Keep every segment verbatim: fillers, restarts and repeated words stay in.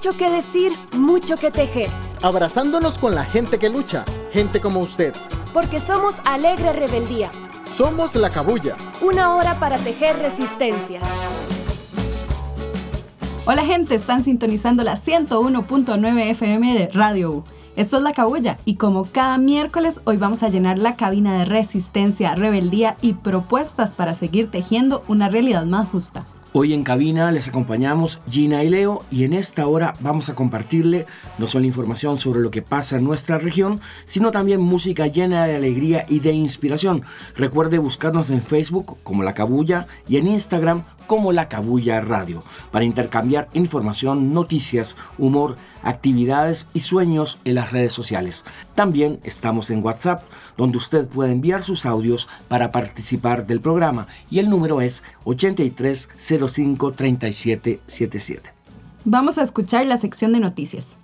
Mucho que decir, mucho que tejer. Abrazándonos con la gente que lucha, gente como usted. Porque somos Alegre Rebeldía. Somos La Cabuya. Una hora para tejer resistencias. Hola gente, están sintonizando la ciento uno punto nueve F M de Radio U. Esto es La Cabuya y como cada miércoles hoy vamos a llenar la cabina de resistencia, rebeldía y propuestas para seguir tejiendo una realidad más justa. Hoy en cabina les acompañamos Gina y Leo y en esta hora vamos a compartirle no solo información sobre lo que pasa en nuestra región, sino también música llena de alegría y de inspiración. Recuerde buscarnos en Facebook como La Cabuya y en Instagram como La Cabuya Radio para intercambiar información, noticias, humor, actividades y sueños en las redes sociales. También estamos en WhatsApp, donde usted puede enviar sus audios para participar del programa y el número es ochenta y tres cero cinco treinta y siete setenta y siete. Vamos a escuchar la sección de noticias.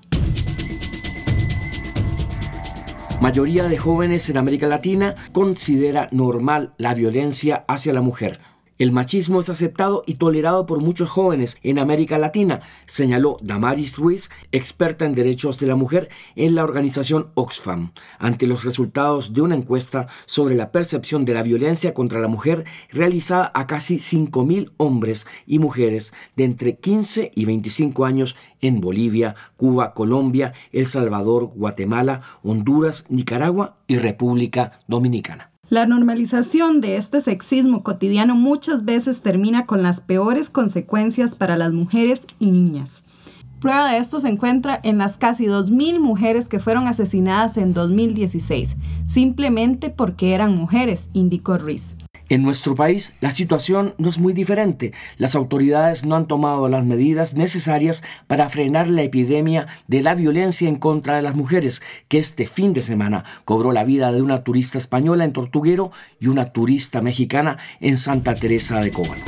Mayoría de jóvenes en América Latina considera normal la violencia hacia la mujer. El machismo es aceptado y tolerado por muchos jóvenes en América Latina, señaló Damaris Ruiz, experta en derechos de la mujer en la organización Oxfam, ante los resultados de una encuesta sobre la percepción de la violencia contra la mujer realizada a casi cinco mil hombres y mujeres de entre quince y veinticinco años en Bolivia, Cuba, Colombia, El Salvador, Guatemala, Honduras, Nicaragua y República Dominicana. La normalización de este sexismo cotidiano muchas veces termina con las peores consecuencias para las mujeres y niñas. Prueba de esto se encuentra en las casi dos mil mujeres que fueron asesinadas en dos mil dieciséis, simplemente porque eran mujeres, indicó Ruiz. En nuestro país, la situación no es muy diferente. Las autoridades no han tomado las medidas necesarias para frenar la epidemia de la violencia en contra de las mujeres, que este fin de semana cobró la vida de una turista española en Tortuguero y una turista mexicana en Santa Teresa de Cobán.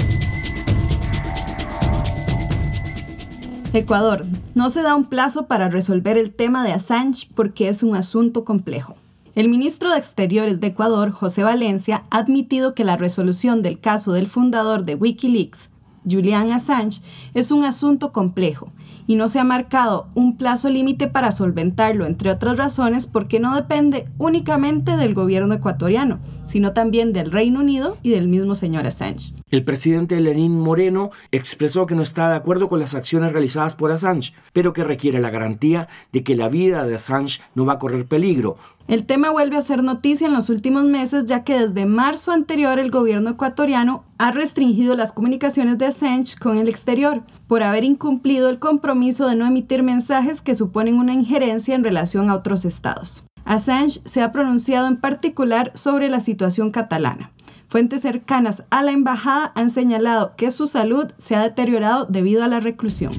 Ecuador. No se da un plazo para resolver el tema de Assange porque es un asunto complejo. El ministro de Exteriores de Ecuador, José Valencia, ha admitido que la resolución del caso del fundador de Wikileaks, Julian Assange, es un asunto complejo y no se ha marcado un plazo límite para solventarlo, entre otras razones porque no depende únicamente del gobierno ecuatoriano, sino también del Reino Unido y del mismo señor Assange. El presidente Lenín Moreno expresó que no está de acuerdo con las acciones realizadas por Assange, pero que requiere la garantía de que la vida de Assange no va a correr peligro. El tema vuelve a ser noticia en los últimos meses, ya que desde marzo anterior el gobierno ecuatoriano ha restringido las comunicaciones de Assange con el exterior por haber incumplido el compromiso de no emitir mensajes que suponen una injerencia en relación a otros estados. Assange se ha pronunciado en particular sobre la situación catalana. Fuentes cercanas a la embajada han señalado que su salud se ha deteriorado debido a la reclusión.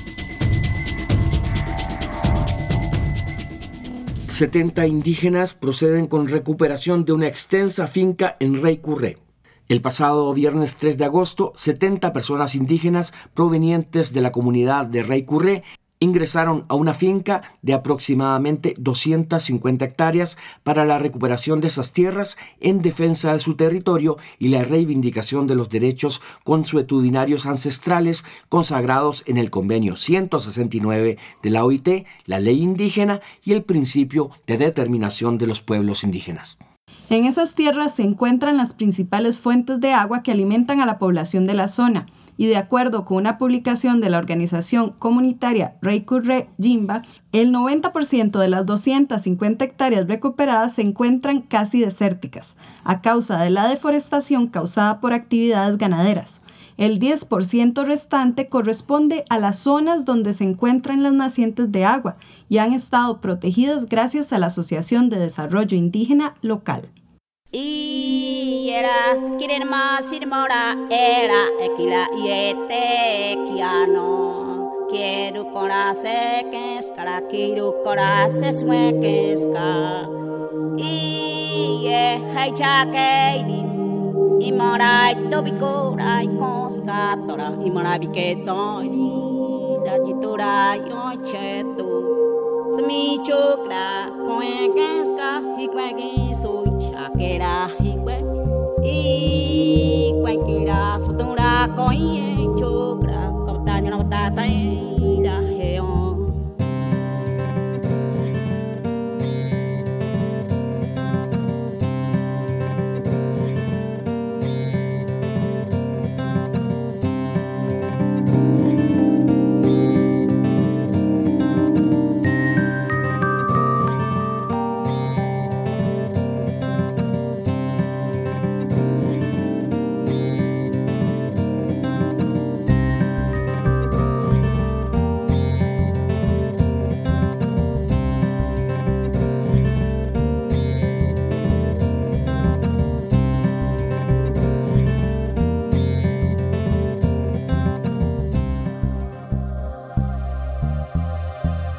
setenta indígenas proceden con recuperación de una extensa finca en Rey Curré. El pasado viernes tres de agosto, setenta personas indígenas provenientes de la comunidad de Rey Curré ingresaron a una finca de aproximadamente doscientas cincuenta hectáreas para la recuperación de esas tierras en defensa de su territorio y la reivindicación de los derechos consuetudinarios ancestrales consagrados en el Convenio ciento sesenta y nueve de la O I T, la Ley Indígena y el principio de determinación de los pueblos indígenas. En esas tierras se encuentran las principales fuentes de agua que alimentan a la población de la zona. Y de acuerdo con una publicación de la organización comunitaria Rey Curré Jimba, el noventa por ciento de las doscientas cincuenta hectáreas recuperadas se encuentran casi desérticas, a causa de la deforestación causada por actividades ganaderas. El diez por ciento restante corresponde a las zonas donde se encuentran las nacientes de agua y han estado protegidas gracias a la Asociación de Desarrollo Indígena Local. Y era quieren más ir mora era equila y este kiano quiero coraje que es cara quiero coraje sue que es ca y eh hay chaque y mora to bicora y cosca tora y mora biqueto y da jitora yo cheto smi chokra con que es ca y que soy chaquera y y cualquiera futura coye chokra captaña no tata ira heon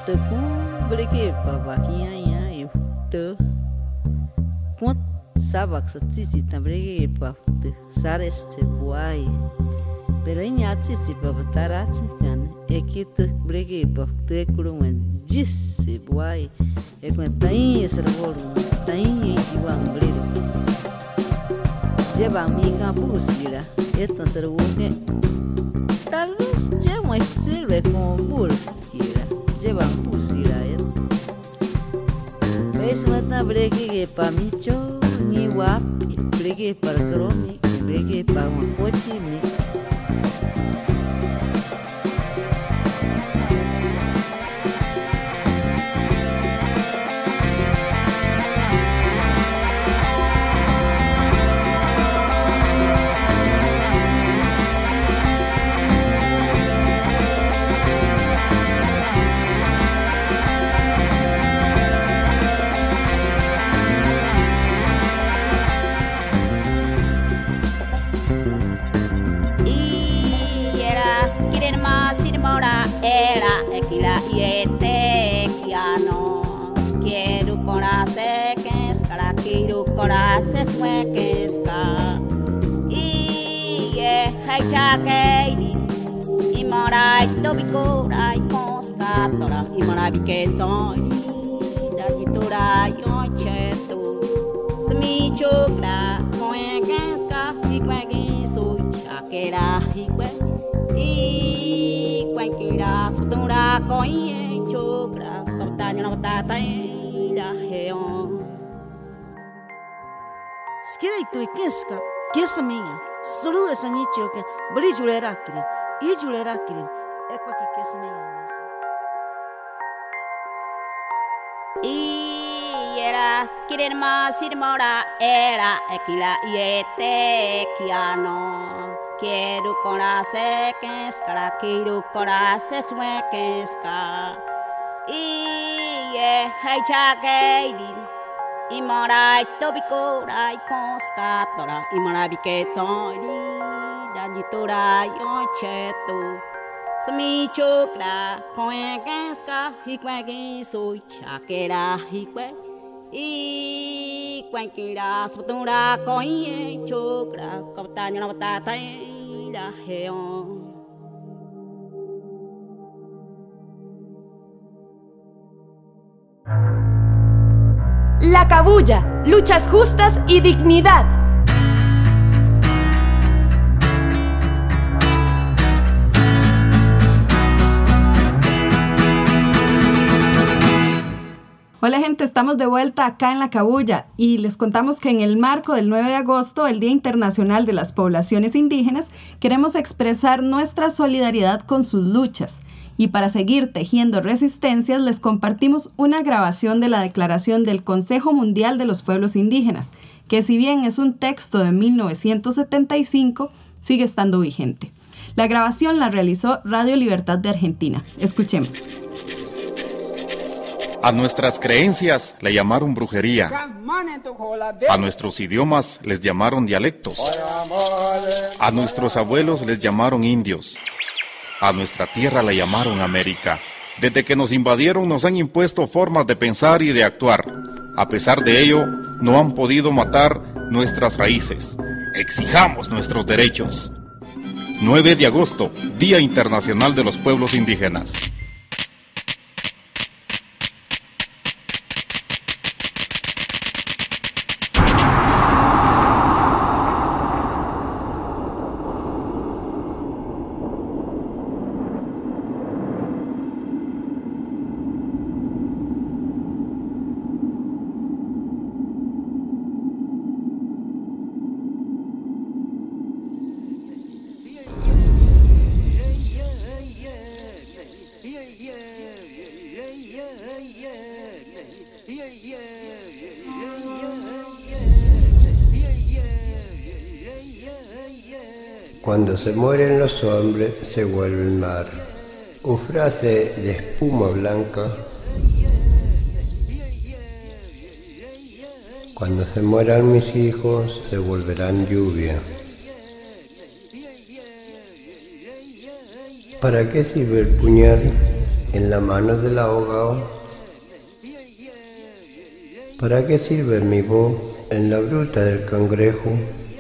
te com breke papaquinha ia eu te com sabak sa tsitsi ta breke pa te sareste buai pero inya tsitsi pa batara tsikan ekit breke pa te kurungan jisse buai e com tain servoru tain jiwang breke jeba mi ka busira etan servoke tal vez llevo sirve como burkira lleva busira et es mata breke pa micho ni wap breke pa kromi breke pa un coche mi se suequesca y ye hay chakeidi y morai tobikora y conscatora y morai biketoi dajitora yo chetu smi chokra suequesca y kwegi su chakera y kwe y kwekira sutura koi chokra kaptanya no tata ira heon Skira tu keska, kesa minha. Sulu essa nicho que brijulera kiri, ijulera kiri. Ekwa ki kesa minha. Y era quieren más ir mora era ekila yete kiano. Quiero conocer que es cara quiero conocer sue que es ka. Y ye hay chakeidi. Imorai tobikorai konskatora imorai biketori dajitora yochetu smi chokra koengenska hikwegi sui chakera hikwe i kwenkira sutura koie chokra kaptanya no tata ira heon. La Cabulla, luchas justas y dignidad. Hola gente, estamos de vuelta acá en La Cabulla y les contamos que en el marco del nueve de agosto, el Día Internacional de las Poblaciones Indígenas, queremos expresar nuestra solidaridad con sus luchas. Y para seguir tejiendo resistencias, les compartimos una grabación de la Declaración del Consejo Mundial de los Pueblos Indígenas, que si bien es un texto de mil novecientos setenta y cinco, sigue estando vigente. La grabación la realizó Radio Libertad de Argentina. Escuchemos. A nuestras creencias le llamaron brujería. A nuestros idiomas les llamaron dialectos. A nuestros abuelos les llamaron indios. A nuestra tierra la llamaron América. Desde que nos invadieron nos han impuesto formas de pensar y de actuar. A pesar de ello, no han podido matar nuestras raíces. Exijamos nuestros derechos. nueve de agosto, Día Internacional de los Pueblos Indígenas. Cuando se mueren los hombres se vuelve el mar. O frase de espuma blanca. Cuando se mueran mis hijos se volverán lluvia. ¿Para qué sirve el puñal en la mano del ahogado. ¿Para qué sirve mi voz en la bruta del cangrejo?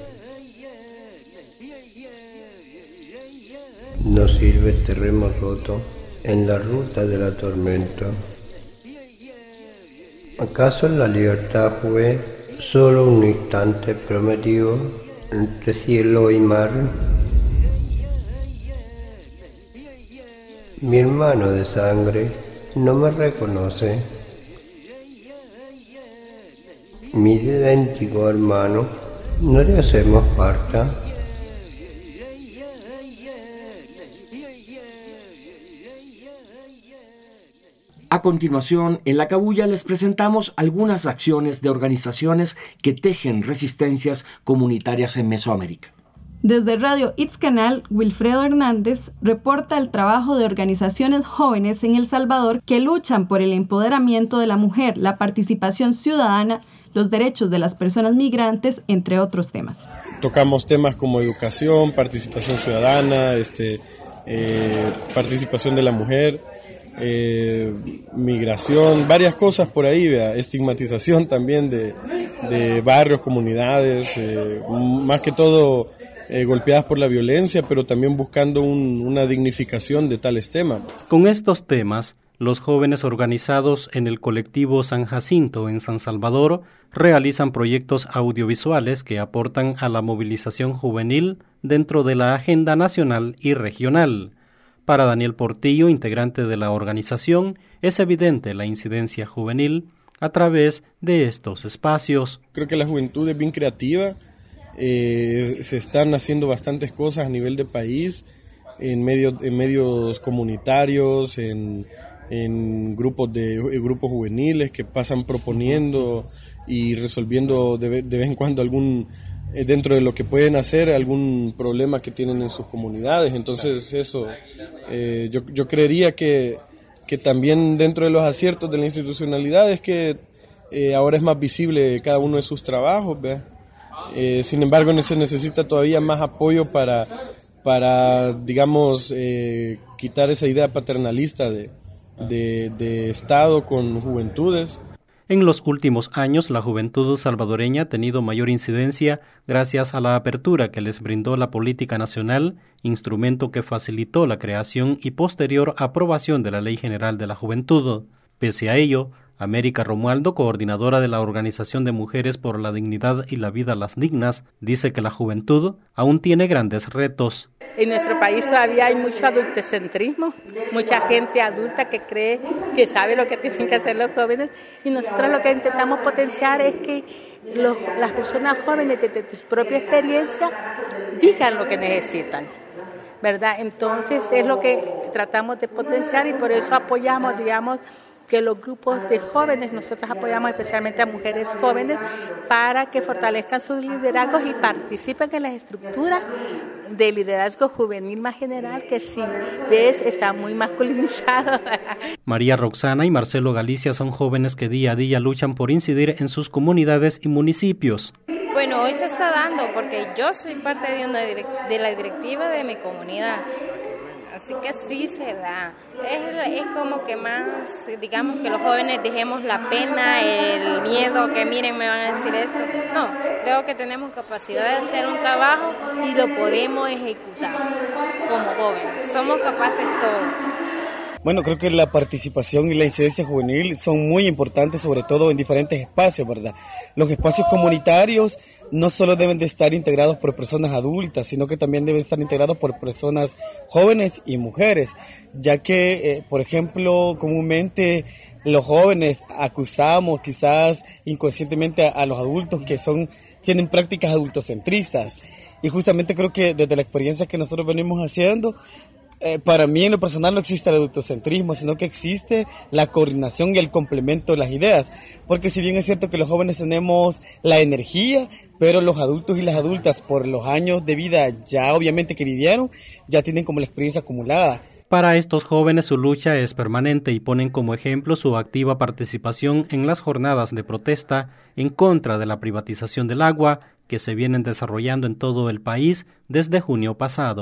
No sirve este remo roto en la ruta de la tormenta. ¿Acaso la libertad fue solo un instante prometido entre cielo y mar? Mi hermano de sangre no me reconoce. Mi idéntico hermano no le hacemos falta. A continuación, en La Cabulla les presentamos algunas acciones de organizaciones que tejen resistencias comunitarias en Mesoamérica. Desde Radio It's Canal, Wilfredo Hernández reporta el trabajo de organizaciones jóvenes en El Salvador que luchan por el empoderamiento de la mujer, la participación ciudadana, los derechos de las personas migrantes, entre otros temas. Tocamos temas como educación, participación ciudadana, este, eh, participación de la mujer, eh, migración, varias cosas por ahí, ¿vea? Estigmatización también de, de barrios, comunidades, eh, más que todo eh, golpeadas por la violencia, pero también buscando un, una dignificación de tales temas. Con estos temas, los jóvenes organizados en el colectivo San Jacinto en San Salvador realizan proyectos audiovisuales que aportan a la movilización juvenil dentro de la agenda nacional y regional. Para Daniel Portillo, integrante de la organización, es evidente la incidencia juvenil a través de estos espacios. Creo que la juventud es bien creativa, eh, se están haciendo bastantes cosas a nivel de país, en, medio, en medios comunitarios, en, en grupos de en grupos juveniles que pasan proponiendo y resolviendo de, de vez en cuando algún, eh, dentro de lo que pueden hacer, algún problema que tienen en sus comunidades. Entonces eso, eh, yo, yo creería que, que también dentro de los aciertos de la institucionalidad es que eh, ahora es más visible cada uno de sus trabajos, ¿verdad? Eh, sin embargo, se necesita todavía más apoyo para, para digamos, eh, quitar esa idea paternalista de, de, de Estado con juventudes. En los últimos años, la juventud salvadoreña ha tenido mayor incidencia gracias a la apertura que les brindó la política nacional, instrumento que facilitó la creación y posterior aprobación de la Ley General de la Juventud. Pese a ello, América Romualdo, coordinadora de la Organización de Mujeres por la Dignidad y la Vida Las Dignas, dice que la juventud aún tiene grandes retos. En nuestro país todavía hay mucho adultocentrismo, mucha gente adulta que cree que sabe lo que tienen que hacer los jóvenes, y nosotros lo que intentamos potenciar es que los, las personas jóvenes desde su propia experiencia digan lo que necesitan, ¿verdad? Entonces es lo que tratamos de potenciar y por eso apoyamos, digamos, que los grupos de jóvenes, nosotros apoyamos especialmente a mujeres jóvenes para que fortalezcan sus liderazgos y participen en las estructuras de liderazgo juvenil más general, que si ves está muy masculinizado. María Roxana y Marcelo Galicia son jóvenes que día a día luchan por incidir en sus comunidades y municipios. Bueno, hoy se está dando porque yo soy parte de, una direct- de la directiva de mi comunidad. Así que sí se da. Es, es como que más, digamos que los jóvenes dejemos la pena, el miedo, que miren, me van a decir esto. No, creo que tenemos capacidad de hacer un trabajo y lo podemos ejecutar como jóvenes. Somos capaces todos. Bueno, creo que la participación y la incidencia juvenil son muy importantes, sobre todo en diferentes espacios, ¿verdad? Los espacios comunitarios no solo deben de estar integrados por personas adultas, sino que también deben estar integrados por personas jóvenes y mujeres, ya que, eh, por ejemplo, comúnmente los jóvenes acusamos quizás inconscientemente a, a los adultos que son tienen prácticas adultocentristas, y justamente creo que desde la experiencia que nosotros venimos haciendo, Eh, para mí en lo personal no existe el adultocentrismo, sino que existe la coordinación y el complemento de las ideas, porque si bien es cierto que los jóvenes tenemos la energía, pero los adultos y las adultas por los años de vida ya obviamente que vivieron, ya tienen como la experiencia acumulada. Para estos jóvenes su lucha es permanente y ponen como ejemplo su activa participación en las jornadas de protesta en contra de la privatización del agua que se vienen desarrollando en todo el país desde junio pasado.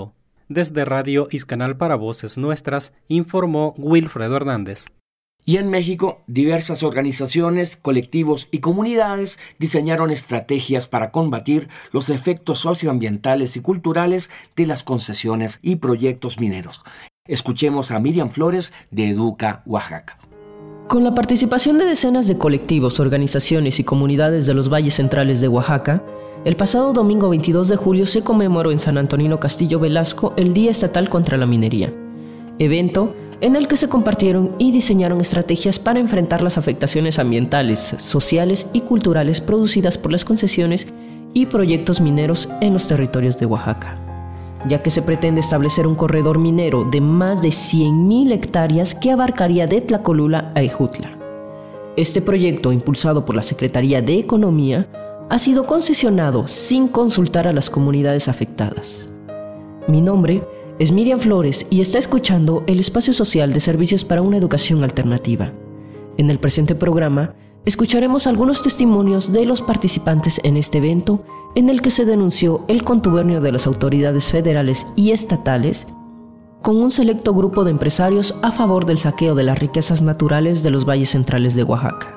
Desde Radio Iscanal para Voces Nuestras, informó Wilfredo Hernández. Y en México, diversas organizaciones, colectivos y comunidades diseñaron estrategias para combatir los efectos socioambientales y culturales de las concesiones y proyectos mineros. Escuchemos a Miriam Flores de Educa, Oaxaca. Con la participación de decenas de colectivos, organizaciones y comunidades de los valles centrales de Oaxaca, el pasado domingo veintidós de julio se conmemoró en San Antonino Castillo Velasco el Día Estatal contra la Minería, evento en el que se compartieron y diseñaron estrategias para enfrentar las afectaciones ambientales, sociales y culturales producidas por las concesiones y proyectos mineros en los territorios de Oaxaca, ya que se pretende establecer un corredor minero de más de cien mil hectáreas que abarcaría de Tlacolula a Ejutla. Este proyecto, impulsado por la Secretaría de Economía, ha sido concesionado sin consultar a las comunidades afectadas. Mi nombre es Miriam Flores y está escuchando el Espacio Social de Servicios para una Educación Alternativa. En el presente programa, escucharemos algunos testimonios de los participantes en este evento en el que se denunció el contubernio de las autoridades federales y estatales con un selecto grupo de empresarios a favor del saqueo de las riquezas naturales de los valles centrales de Oaxaca.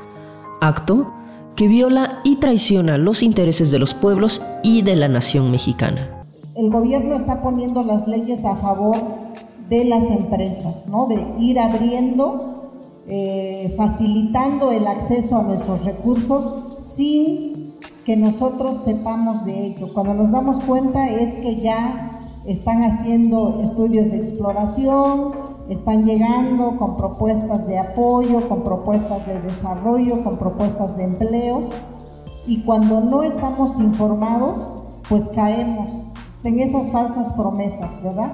Acto que viola y traiciona los intereses de los pueblos y de la nación mexicana. El gobierno está poniendo las leyes a favor de las empresas, ¿no? De ir abriendo, eh, facilitando el acceso a nuestros recursos sin que nosotros sepamos de ello. Cuando nos damos cuenta es que ya están haciendo estudios de exploración, están llegando con propuestas de apoyo, con propuestas de desarrollo, con propuestas de empleos, y cuando no estamos informados, pues caemos en esas falsas promesas, ¿verdad?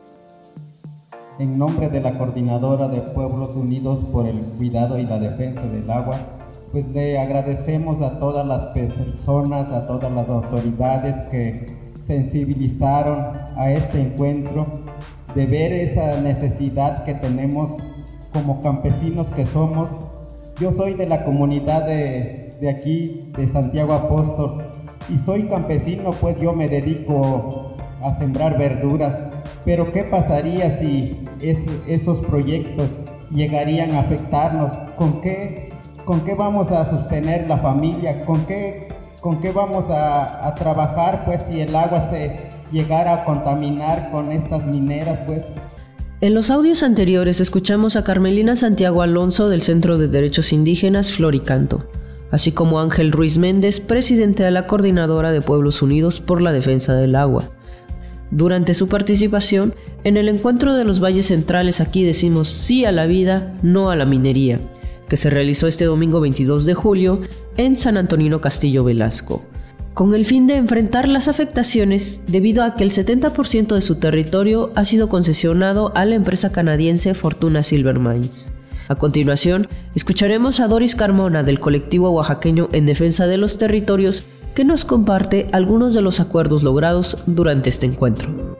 En nombre de la Coordinadora de Pueblos Unidos por el Cuidado y la Defensa del Agua, pues le agradecemos a todas las personas, a todas las autoridades que sensibilizaron a este encuentro, de ver esa necesidad que tenemos como campesinos que somos. Yo soy de la comunidad de, de aquí, de Santiago Apóstol, y soy campesino, pues yo me dedico a sembrar verduras, pero ¿qué pasaría si es, esos proyectos llegarían a afectarnos? ¿Con qué, con qué vamos a sostener la familia? ¿Con qué, con qué vamos a, a trabajar, pues, si el agua se llegara a contaminar con estas mineras, pues? En los audios anteriores escuchamos a Carmelina Santiago Alonso del Centro de Derechos Indígenas Floricanto, así como Ángel Ruiz Méndez, presidente de la Coordinadora de Pueblos Unidos por la Defensa del Agua. Durante su participación en el encuentro de los valles centrales Aquí decimos sí a la vida, no a la minería, que se realizó este domingo veintidós de julio en San Antonino Castillo Velasco, con el fin de enfrentar las afectaciones debido a que el setenta por ciento de su territorio ha sido concesionado a la empresa canadiense Fortuna Silver Mines. A continuación, escucharemos a Doris Carmona del colectivo oaxaqueño en defensa de los territorios, que nos comparte algunos de los acuerdos logrados durante este encuentro.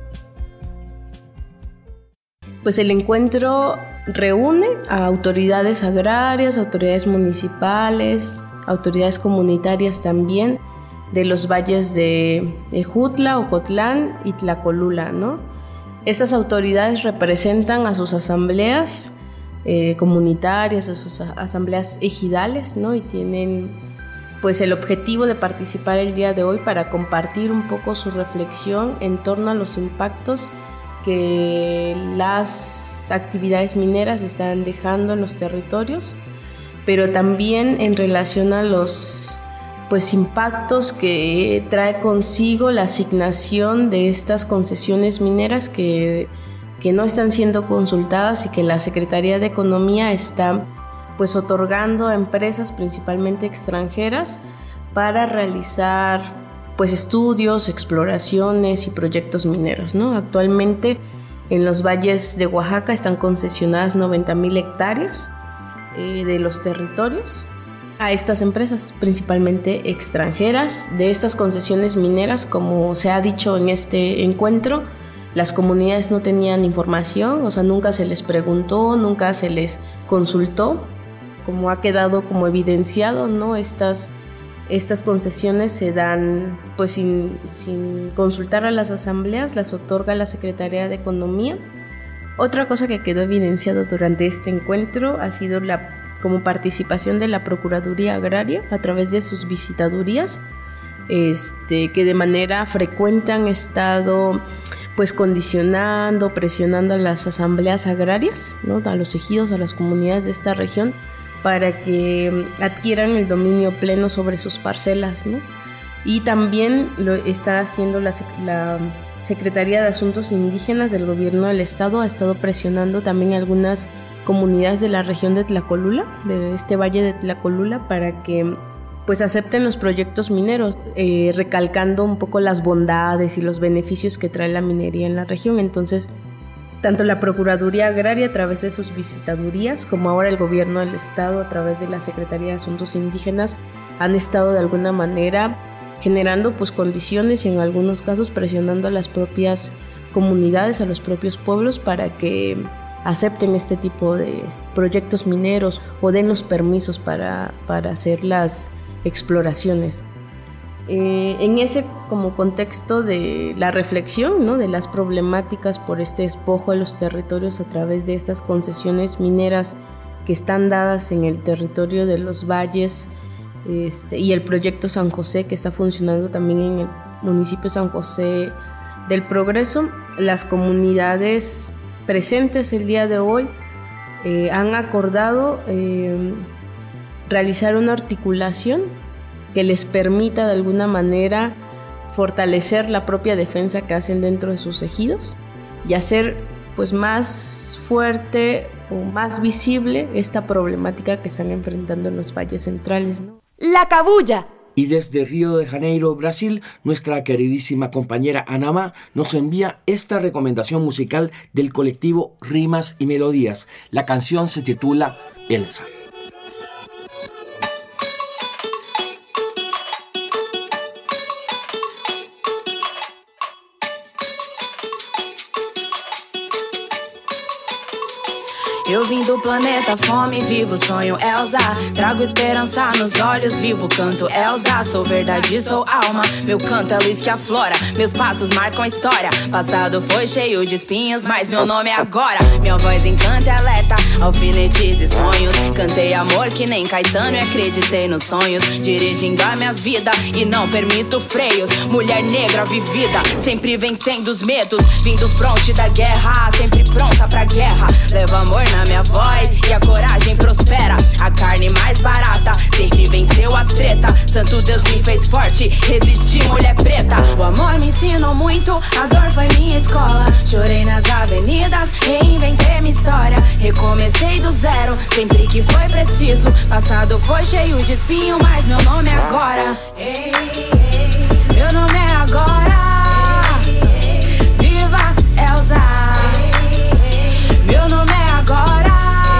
Pues el encuentro reúne a autoridades agrarias, autoridades municipales, autoridades comunitarias también, de los valles de Ejutla, Ocotlán y Tlacolula, ¿no? Estas autoridades representan a sus asambleas eh, comunitarias, a sus asambleas ejidales, ¿no? Y tienen pues el objetivo de participar el día de hoy para compartir un poco su reflexión en torno a los impactos que las actividades mineras están dejando en los territorios, pero también en relación a los pues impactos que trae consigo la asignación de estas concesiones mineras que, que no están siendo consultadas y que la Secretaría de Economía está pues otorgando a empresas principalmente extranjeras para realizar pues estudios, exploraciones y proyectos mineros, ¿no? Actualmente en los valles de Oaxaca están concesionadas noventa mil hectáreas eh, de los territorios a estas empresas, principalmente extranjeras. De estas concesiones mineras, como se ha dicho en este encuentro, las comunidades no tenían información, o sea, nunca se les preguntó, nunca se les consultó, como ha quedado como evidenciado, ¿no? Estas Estas concesiones se dan pues sin, sin consultar a las asambleas, las otorga la Secretaría de Economía. Otra cosa que quedó evidenciado durante este encuentro ha sido la como participación de la Procuraduría Agraria a través de sus visitadurías, este, que de manera frecuente han estado pues condicionando, presionando a las asambleas agrarias, ¿no? A los ejidos, a las comunidades de esta región, para que adquieran el dominio pleno sobre sus parcelas, ¿no? Y también lo está haciendo la, la Secretaría de Asuntos Indígenas del Gobierno del Estado, ha estado presionando también a algunas comunidades de la región de Tlacolula, de este valle de Tlacolula, para que pues acepten los proyectos mineros, eh, recalcando un poco las bondades y los beneficios que trae la minería en la región. Entonces, tanto la Procuraduría Agraria a través de sus visitadurías, como ahora el Gobierno del Estado a través de la Secretaría de Asuntos Indígenas, han estado de alguna manera generando pues condiciones y en algunos casos presionando a las propias comunidades, a los propios pueblos, para que acepten este tipo de proyectos mineros o den los permisos para, para hacer las exploraciones. Eh, en ese como contexto de la reflexión, ¿no? De las problemáticas por este despojo de los territorios a través de estas concesiones mineras que están dadas en el territorio de los valles, este, y el proyecto San José que está funcionando también en el municipio San José del Progreso, las comunidades presentes el día de hoy eh, han acordado eh, realizar una articulación que les permita de alguna manera fortalecer la propia defensa que hacen dentro de sus ejidos y hacer pues más fuerte o más visible esta problemática que están enfrentando en los valles centrales, ¿no? La Cabulla. Y desde Río de Janeiro, Brasil, nuestra queridísima compañera Anamá nos envía esta recomendación musical del colectivo Rimas y Melodías. La canción se titula Elsa. Eu vim do planeta fome, vivo sonho Elsa. Trago esperança nos olhos, vivo canto Elsa. Sou verdade, sou alma, meu canto é luz que aflora. Meus passos marcam a história. Passado foi cheio de espinhos, mas meu nome é agora. Minha voz encanta e alerta, alfinetes e sonhos. Cantei amor que nem Caetano e acreditei nos sonhos. Dirigindo a minha vida e não permito freios. Mulher negra vivida, sempre vencendo os medos. Vim do fronte da guerra, sempre pronta pra guerra. Levo amor na minha voz e a coragem prospera. A carne mais barata sempre venceu as treta. Santo Deus me fez forte, resisti, mulher preta. O amor me ensinou muito, a dor foi minha escola. Chorei nas avenidas, reinventei minha história. Recomecei do zero, sempre que foi preciso. Passado foi cheio de espinho, mas meu nome é agora. Ei, ei, meu nome é agora. Viva Elsa. Meu nome é agora.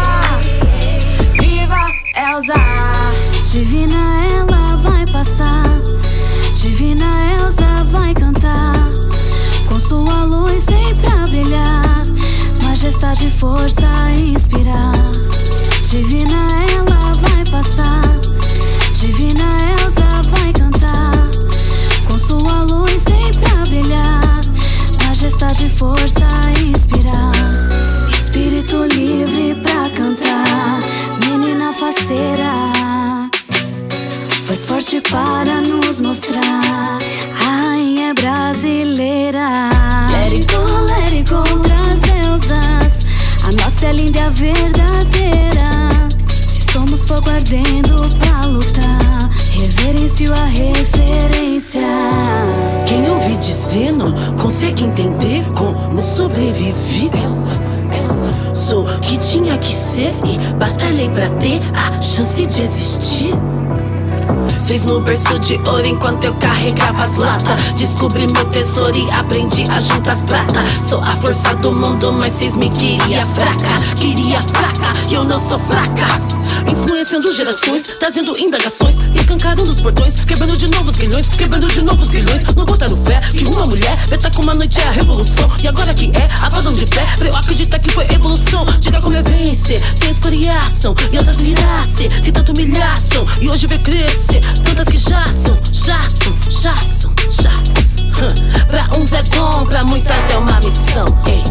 Viva Elsa. Divina ela vai passar, divina Elsa vai cantar, com sua luz sempre a brilhar, majestade e força a inspirar. Divina ela vai passar, divina Elsa vai cantar, com sua luz sempre a brilhar, majestade e força a inspirar. Espírito livre pra cantar, menina faceira, voz forte para nos mostrar, a rainha brasileira. Let it go, let it go, outras Elsas, a nossa é linda e a verdadeira. Se somos fogo ardendo pra lutar, reverencio a referência. Quem ouve dizer não consegue entender como sobrevivi. Elsa, Elsa, sou o que tinha que ser e batalhei pra ter a chance de existir. Seis no berço de ouro enquanto eu carregava as latas. Descobri meu tesouro e aprendi a juntar as pratas. Sou a força do mundo, mas cês me queria fraca. Queria fraca e eu não sou fraca. influenciando gerações, trazendo indagações, escancarando os portões, quebrando de novos grilhões, quebrando de novos grilhões. Não botaram fé que uma mulher beta com uma noite é a revolução. E agora que é, apagam de pé, pra eu acreditar que foi evolução. Diga como é vencer, sem escoriação, e outras virasse, sem tanto humilhação. E hoje vê crescer, tantas que já são, já são, já são, já. Hum. Pra uns é dom, pra muitas é uma missão. Ei.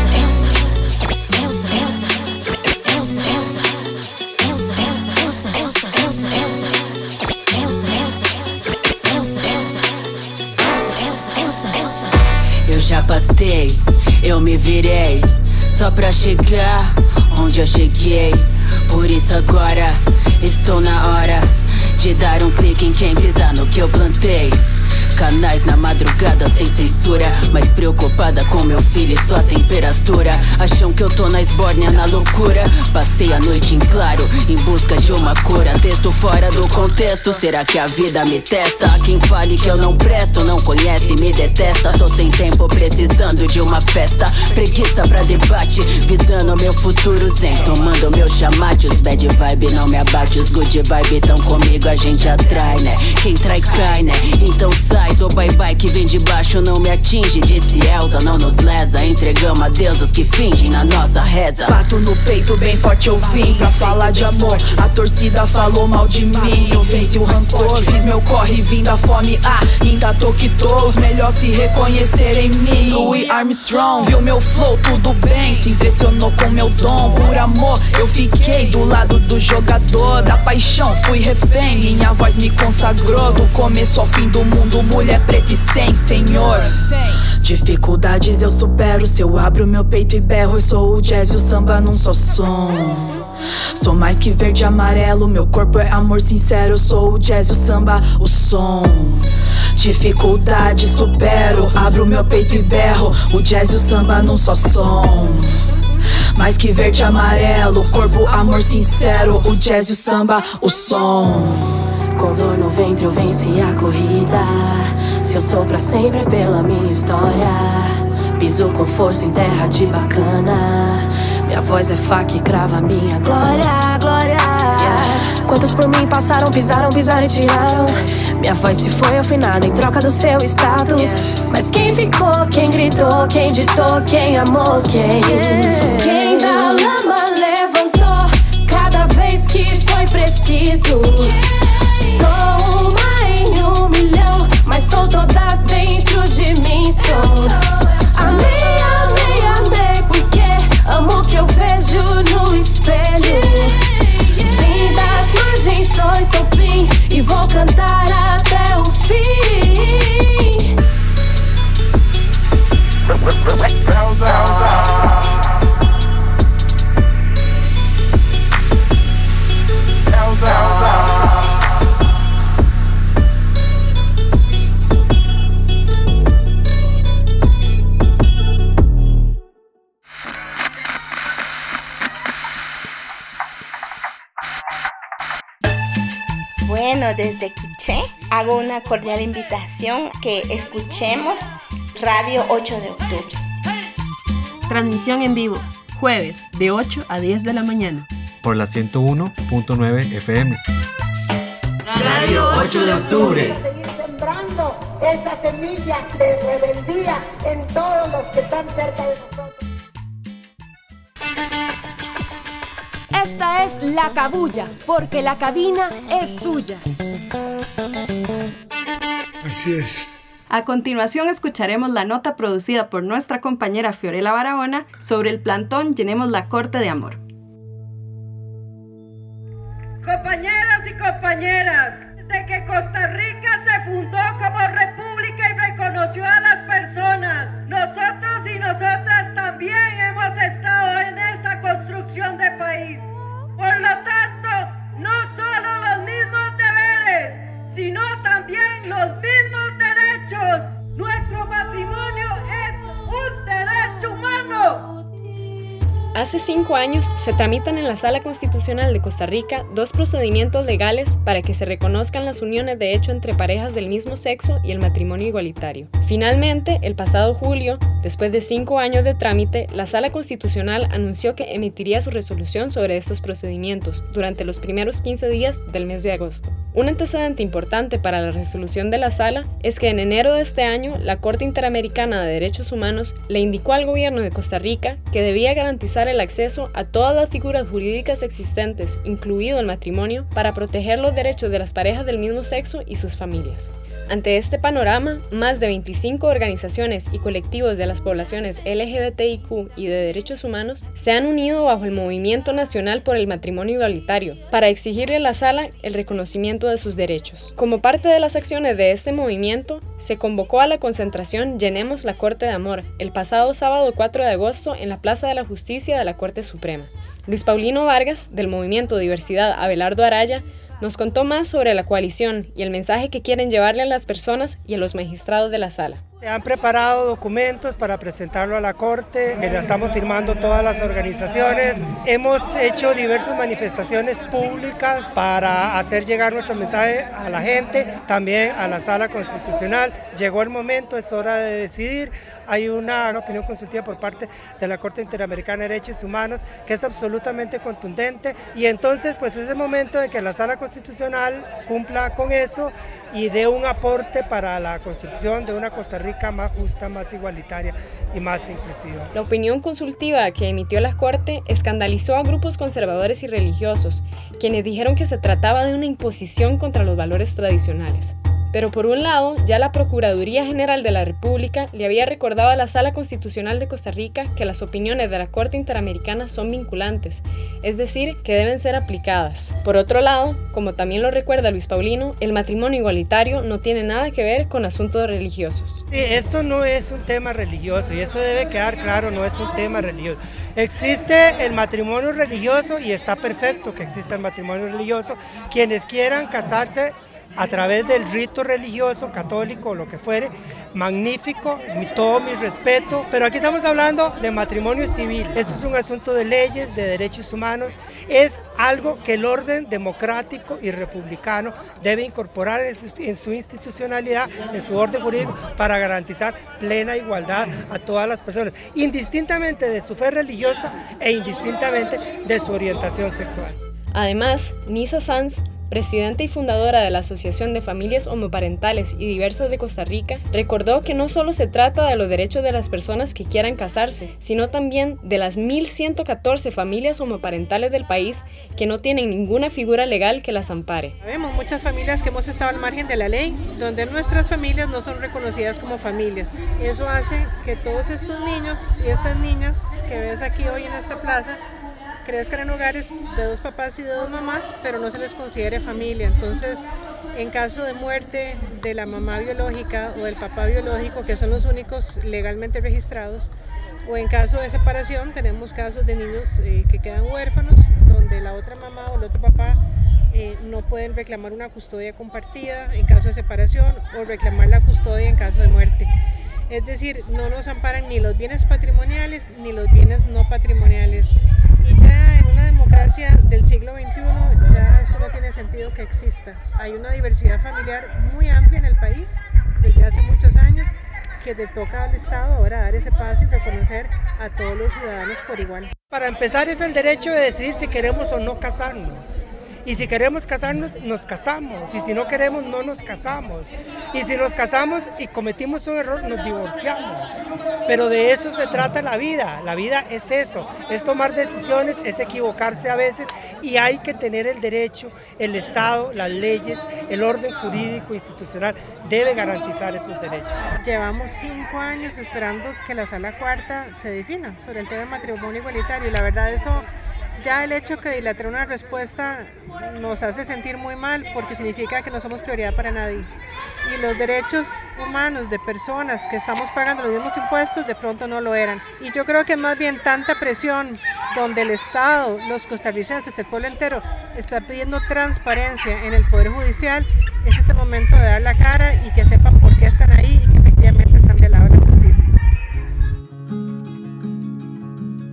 Eu já pastei, eu me virei, só pra chegar onde eu cheguei. Por isso agora estou na hora de dar um clique em quem pisar no que eu plantei. Canais na madrugada sem censura, mas preocupada com meu filho e sua temperatura. Acham que eu tô na esbórnia, na loucura. Passei a noite em claro, em busca de uma cura. Texto fora do contexto, será que a vida me testa? Quem fale que eu não presto, não conhece, me detesta. Tô sem tempo, precisando de uma festa. Preguiça pra debate, visando meu futuro zen. Tomando meu chamate, os bad vibe não me abate. Os good vibe tão comigo, a gente atrai, né? Quem trai cai, né? Então sai do bye bye que vem de baixo, não me atinge. Disse Elza, não nos lesa. Entregamos a deuses que fingem na nossa reza. Bato no peito bem forte, eu vim pra falar de amor. A torcida falou mal de mim, eu venci o rancor. Fiz meu corre, vim da fome, ah, ainda tô que tô. Os melhores se reconhecer em mim. Louis Armstrong, viu meu flow, tudo bem. Se impressionou com meu dom, por amor eu fiquei do lado do jogador. Da paixão fui refém, minha voz me consagrou. Do começo ao fim do mundo, mulher preta e sem senhor. Dificuldades eu supero, se eu abro meu peito e berro. Eu sou o jazz e o samba num só som. Sou mais que verde e amarelo, meu corpo é amor sincero. Eu sou o jazz e o samba, o som. Dificuldade supero, abro meu peito e berro. O jazz e o samba num só som. Mais que verde e amarelo, corpo, amor sincero. O jazz e o samba, o som. Com dor no ventre eu venci a corrida. Se eu sou pra sempre pela minha história. Piso com força em terra de bacana. Minha voz é faca e crava minha glória, glória, yeah. Quantos por mim passaram, pisaram, pisaram e tiraram. Minha voz se foi afinada em troca do seu status, yeah. Mas quem ficou, quem gritou, quem ditou, quem amou, quem yeah. Quem da lama levantou cada vez que foi preciso, yeah. Sou uma em um milhão, mas sou todas dentro de mim. Sou amei, amei, amei, porque amo o que eu vejo no espelho. Vim das margens, sou estopim e vou cantar até o fim. Elza, Elza. Elza, Elza. Bueno, desde Quiché hago una cordial invitación que escuchemos Radio ocho de octubre. Transmisión en vivo, jueves de ocho a diez de la mañana. Por la ciento uno punto nueve F M. Radio ocho de octubre. Seguir sembrando esa semilla de rebeldía en todos los que están cerca de nosotros. Esta es La Cabulla, porque la cabina es suya. Así es. A continuación escucharemos la nota producida por nuestra compañera Fiorella Barahona sobre el plantón Llenemos la Corte de Amor. Compañeros y compañeras, desde que Costa Rica se fundó como república y reconoció a las personas, nosotros y nosotras también hemos estado en esa construcción de país. Por lo tanto, no solo los mismos deberes, sino también los mismos derechos. Nuestro matrimonio es un derecho humano. Hace cinco años se tramitan en la Sala Constitucional de Costa Rica dos procedimientos legales para que se reconozcan las uniones de hecho entre parejas del mismo sexo y el matrimonio igualitario. Finalmente, el pasado julio, después de cinco años de trámite, la Sala Constitucional anunció que emitiría su resolución sobre estos procedimientos durante los primeros quince días del mes de agosto. Un antecedente importante para la resolución de la Sala es que en enero de este año, la Corte Interamericana de Derechos Humanos le indicó al gobierno de Costa Rica que debía garantizar el acceso a todas las figuras jurídicas existentes, incluido el matrimonio, para proteger los derechos de las parejas del mismo sexo y sus familias. Ante este panorama, más de veinticinco organizaciones y colectivos de las poblaciones L G B T I Q y de derechos humanos se han unido bajo el Movimiento Nacional por el Matrimonio Igualitario para exigirle a la Sala el reconocimiento de sus derechos. Como parte de las acciones de este movimiento, se convocó a la concentración Llenemos la Corte de Amor el pasado sábado cuatro de agosto en la Plaza de la Justicia de la Corte Suprema. Luis Paulino Vargas, del Movimiento Diversidad Abelardo Araya, nos contó más sobre la coalición y el mensaje que quieren llevarle a las personas y a los magistrados de la Sala. Se han preparado documentos para presentarlo a la Corte, que ya estamos firmando todas las organizaciones. Hemos hecho diversas manifestaciones públicas para hacer llegar nuestro mensaje a la gente, también a la Sala Constitucional. Llegó el momento, es hora de decidir. Hay una, una opinión consultiva por parte de la Corte Interamericana de Derechos Humanos que es absolutamente contundente y entonces pues es el momento de que la Sala Constitucional cumpla con eso y dé un aporte para la construcción de una Costa Rica más justa, más igualitaria y más inclusiva. La opinión consultiva que emitió la Corte escandalizó a grupos conservadores y religiosos, quienes dijeron que se trataba de una imposición contra los valores tradicionales. Pero por un lado, ya la Procuraduría General de la República le había recordado a la Sala Constitucional de Costa Rica que las opiniones de la Corte Interamericana son vinculantes, es decir, que deben ser aplicadas. Por otro lado, como también lo recuerda Luis Paulino, el matrimonio igualitario no tiene nada que ver con asuntos religiosos. Sí, esto no es un tema religioso y eso debe quedar claro, no es un tema religioso. Existe el matrimonio religioso y está perfecto que exista el matrimonio religioso. Quienes quieran casarse a través del rito religioso, católico o lo que fuere, magnífico, todo mi respeto, pero aquí estamos hablando de matrimonio civil. Eso es un asunto de leyes, de derechos humanos, es algo que el orden democrático y republicano debe incorporar en su, en su institucionalidad, en su orden jurídico, para garantizar plena igualdad a todas las personas, indistintamente de su fe religiosa e indistintamente de su orientación sexual. Además, Nisa Sanz, presidenta y fundadora de la Asociación de Familias Homoparentales y Diversas de Costa Rica, recordó que no solo se trata de los derechos de las personas que quieran casarse, sino también de las mil ciento catorce familias homoparentales del país que no tienen ninguna figura legal que las ampare. Vemos muchas familias que hemos estado al margen de la ley, donde nuestras familias no son reconocidas como familias. Eso hace que todos estos niños y estas niñas que ves aquí hoy en esta plaza crezcan en hogares de dos papás y de dos mamás, pero no se les considere familia. Entonces, en caso de muerte de la mamá biológica o del papá biológico, que son los únicos legalmente registrados, o en caso de separación, tenemos casos de niños eh, que quedan huérfanos, donde la otra mamá o el otro papá eh, no pueden reclamar una custodia compartida en caso de separación o reclamar la custodia en caso de muerte. Es decir, no nos amparan ni los bienes patrimoniales ni los bienes no patrimoniales. Y ya en una democracia del siglo veintiuno, ya esto no tiene sentido que exista. Hay una diversidad familiar muy amplia en el país desde hace muchos años que le toca al Estado ahora dar ese paso y reconocer a todos los ciudadanos por igual. Para empezar es el derecho de decidir si queremos o no casarnos. Y si queremos casarnos, nos casamos. Y si no queremos, no nos casamos. Y si nos casamos y cometimos un error, nos divorciamos. Pero de eso se trata la vida. La vida es eso, es tomar decisiones, es equivocarse a veces. Y hay que tener el derecho, el Estado, las leyes, el orden jurídico institucional debe garantizar esos derechos. Llevamos cinco años esperando que la Sala Cuarta se defina sobre el tema del matrimonio igualitario. Y la verdad eso... Ya el hecho que dilatar una respuesta nos hace sentir muy mal porque significa que no somos prioridad para nadie. Y los derechos humanos de personas que estamos pagando los mismos impuestos de pronto no lo eran. Y yo creo que es más bien tanta presión donde el Estado, los costarricenses, el pueblo entero está pidiendo transparencia en el Poder Judicial. Ese es el momento de dar la cara y que sepan por qué están ahí y que efectivamente están del lado de la justicia.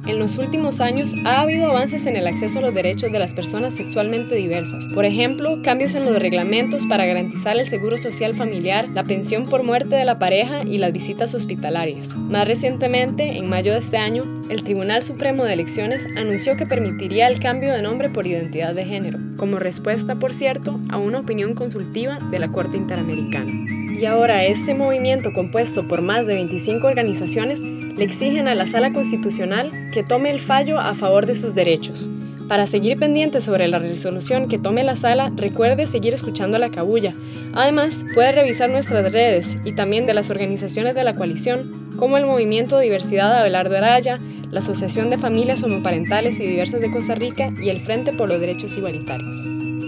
En los últimos años ha habido avances en el acceso a los derechos de las personas sexualmente diversas. Por ejemplo, cambios en los reglamentos para garantizar el seguro social familiar, la pensión por muerte de la pareja y las visitas hospitalarias. Más recientemente, en mayo de este año, el Tribunal Supremo de Elecciones anunció que permitiría el cambio de nombre por identidad de género, como respuesta, por cierto, a una opinión consultiva de la Corte Interamericana. Y ahora este movimiento, compuesto por más de veinticinco organizaciones, le exigen a la Sala Constitucional que tome el fallo a favor de sus derechos. Para seguir pendiente sobre la resolución que tome la Sala, recuerde seguir escuchando La Cabulla. Además, puede revisar nuestras redes y también de las organizaciones de la coalición, como el Movimiento Diversidad Abelardo Araya, la Asociación de Familias Homoparentales y Diversas de Costa Rica y el Frente por los Derechos Igualitarios.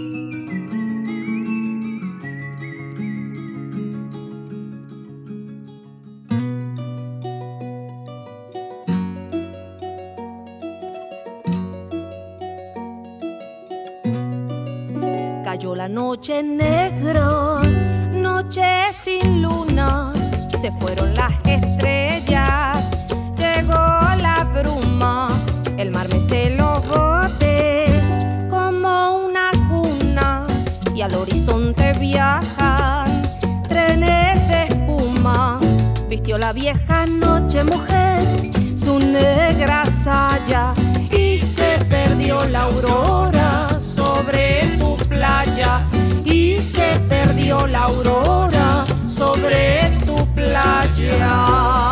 Cayó la noche negro, noche sin luna, se fueron las estrellas, llegó la bruma, el mar mece los botes como una cuna y al horizonte viajan trenes de espuma. Vistió la vieja noche mujer su negra saya y se perdió la aurora sobre tu playa, y se perdió la aurora sobre tu playa.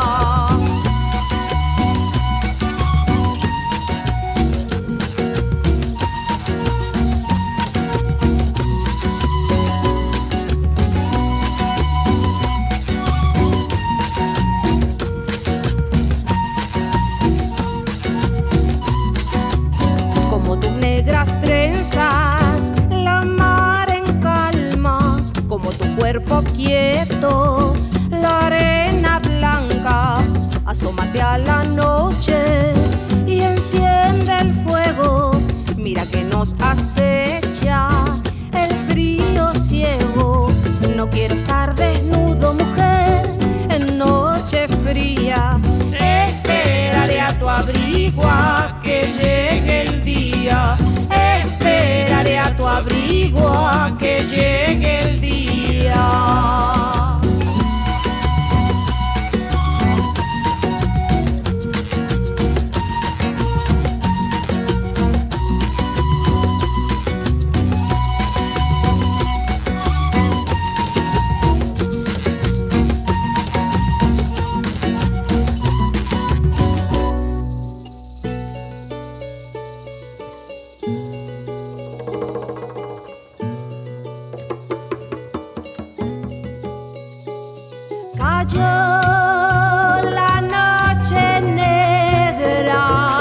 Como tus negras trenzas, la mar en calma, como tu cuerpo quieto, la arena blanca. Asómate a la noche y enciende el fuego. Mira que nos acecha el frío ciego. No quiero estar desnudo, mujer, en noche fría. Esperaré a tu abrigo a que llegue el día. Esperaré a tu abrigo a que llegue el día. Cayó la noche negra,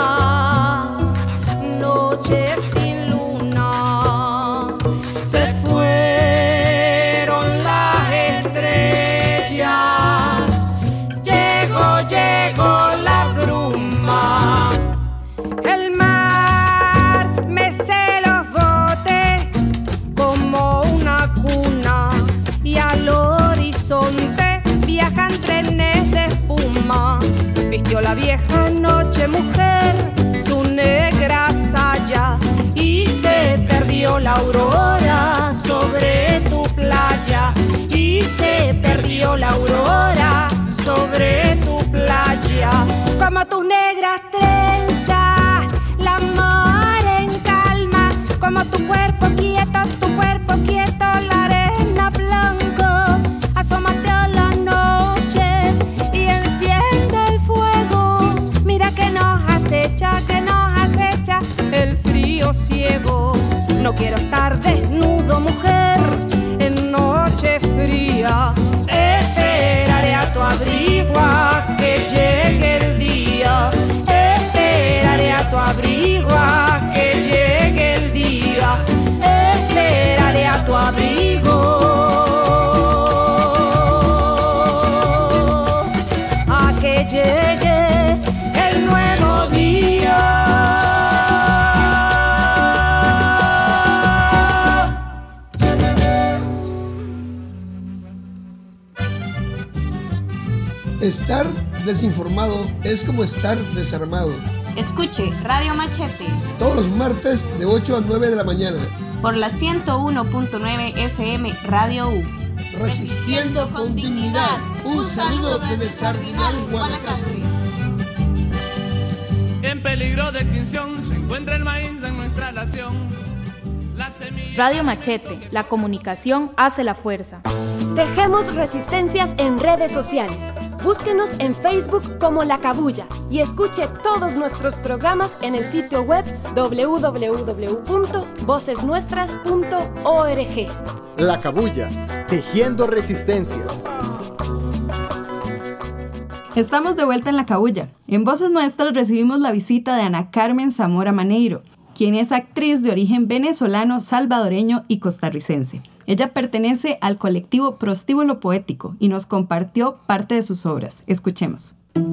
noche sin luna, se fueron las estrellas, llegó, llegó la bruma, el mar mece los botes como una cuna y al horizonte viajan trenes de espuma. Vistió la vieja noche mujer su negra saya y se perdió la aurora sobre tu playa, y se perdió la aurora sobre tu playa. Como tus negras trenzas, la mar en calma, como tu cuerpo quieto, tu cuerpo quieto, la arena blanca. Asómate a la noche y enciende el fuego. Mira que nos acecha, que nos acecha el frío ciego. No quiero estar desnudo, mujer, en noche fría. Esperaré a tu abrigo a que llegue el día. Esperaré Estar desinformado es como estar desarmado. Escuche Radio Machete todos los martes de ocho a nueve de la mañana por la ciento uno punto nueve F M Radio U. Resistiendo con dignidad. Un saludo desde Sardinal, Guanacaste. En peligro de extinción se encuentra el maíz en nuestra nación. Radio Machete, la comunicación hace la fuerza. Tejemos resistencias en redes sociales. Búsquenos en Facebook como La Cabulla y escuche todos nuestros programas en el sitio web doble u doble u doble u punto voces nuestras punto org. La Cabulla, tejiendo resistencias. Estamos de vuelta en La Cabulla. En Voces Nuestras recibimos la visita de Ana Carmen Zamora Maneiro, quien es actriz de origen venezolano, salvadoreño y costarricense. Ella pertenece al colectivo Prostíbulo Poético y nos compartió parte de sus obras. Escuchemos.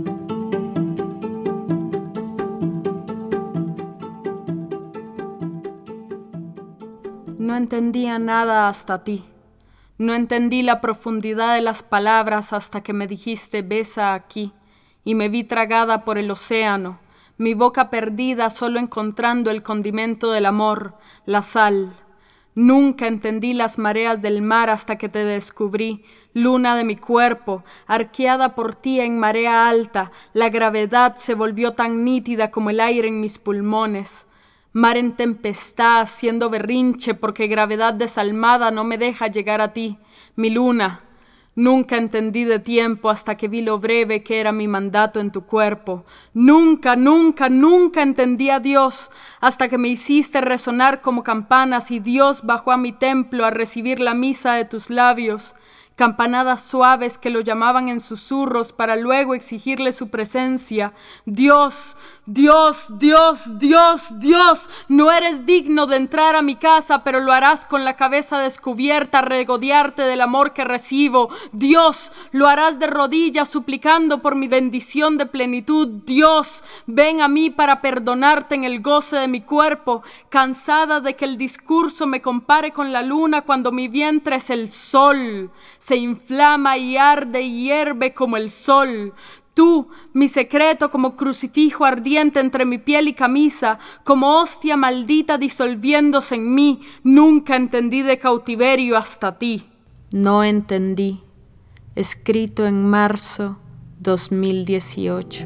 No entendía nada hasta ti. No entendí la profundidad de las palabras hasta que me dijiste besa aquí y me vi tragada por el océano, mi boca perdida solo encontrando el condimento del amor, la sal. Nunca entendí las mareas del mar hasta que te descubrí, luna de mi cuerpo, arqueada por ti en marea alta, la gravedad se volvió tan nítida como el aire en mis pulmones. Mar en tempestad, haciendo berrinche porque gravedad desalmada no me deja llegar a ti, mi luna. Nunca entendí de tiempo hasta que vi lo breve que era mi mandato en tu cuerpo. Nunca, nunca, nunca entendí a Dios hasta que me hiciste resonar como campanas y Dios bajó a mi templo a recibir la misa de tus labios. Campanadas suaves que lo llamaban en susurros para luego exigirle su presencia. Dios, Dios, Dios, Dios, Dios, no eres digno de entrar a mi casa, pero lo harás con la cabeza descubierta, regodearte del amor que recibo. Dios, lo harás de rodillas suplicando por mi bendición de plenitud. Dios, ven a mí para perdonarte en el goce de mi cuerpo, cansada de que el discurso me compare con la luna cuando mi vientre es el sol. Se inflama y arde y hierve como el sol. Tú, mi secreto como crucifijo ardiente entre mi piel y camisa, como hostia maldita disolviéndose en mí, nunca entendí de cautiverio hasta ti. No entendí. Escrito en marzo dos mil dieciocho.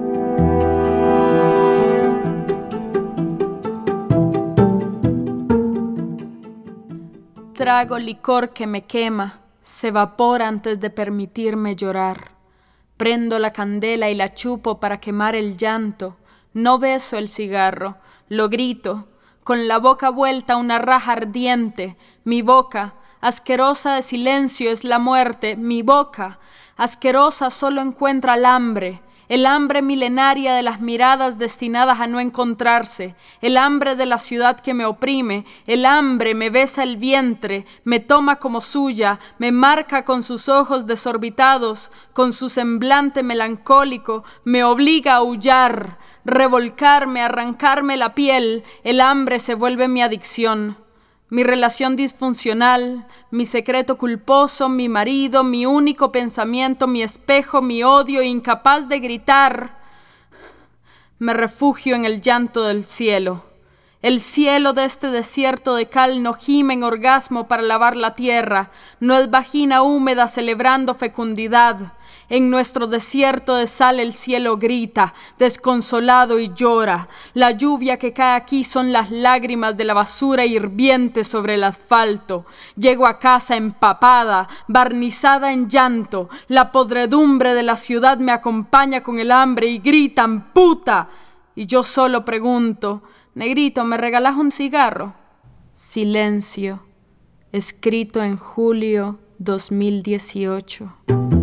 Trago licor que me quema. Se evapora antes de permitirme llorar. Prendo la candela y la chupo para quemar el llanto. No beso el cigarro, lo grito, con la boca vuelta a una raja ardiente. Mi boca, asquerosa de silencio, es la muerte. Mi boca, asquerosa, solo encuentra el hambre. El hambre milenaria de las miradas destinadas a no encontrarse, el hambre de la ciudad que me oprime, el hambre me besa el vientre, me toma como suya, me marca con sus ojos desorbitados, con su semblante melancólico, me obliga a aullar, revolcarme, arrancarme la piel, el hambre se vuelve mi adicción. Mi relación disfuncional, mi secreto culposo, mi marido, mi único pensamiento, mi espejo, mi odio, incapaz de gritar. Me refugio en el llanto del cielo. El cielo de este desierto de cal no gime en orgasmo para lavar la tierra, no es vagina húmeda celebrando fecundidad. En nuestro desierto de sal el cielo grita, desconsolado y llora. La lluvia que cae aquí son las lágrimas de la basura hirviente sobre el asfalto. Llego a casa empapada, barnizada en llanto. La podredumbre de la ciudad me acompaña con el hambre y gritan ¡puta! Y yo solo pregunto, negrito, ¿me regalas un cigarro? Silencio. Escrito en julio dos mil dieciocho.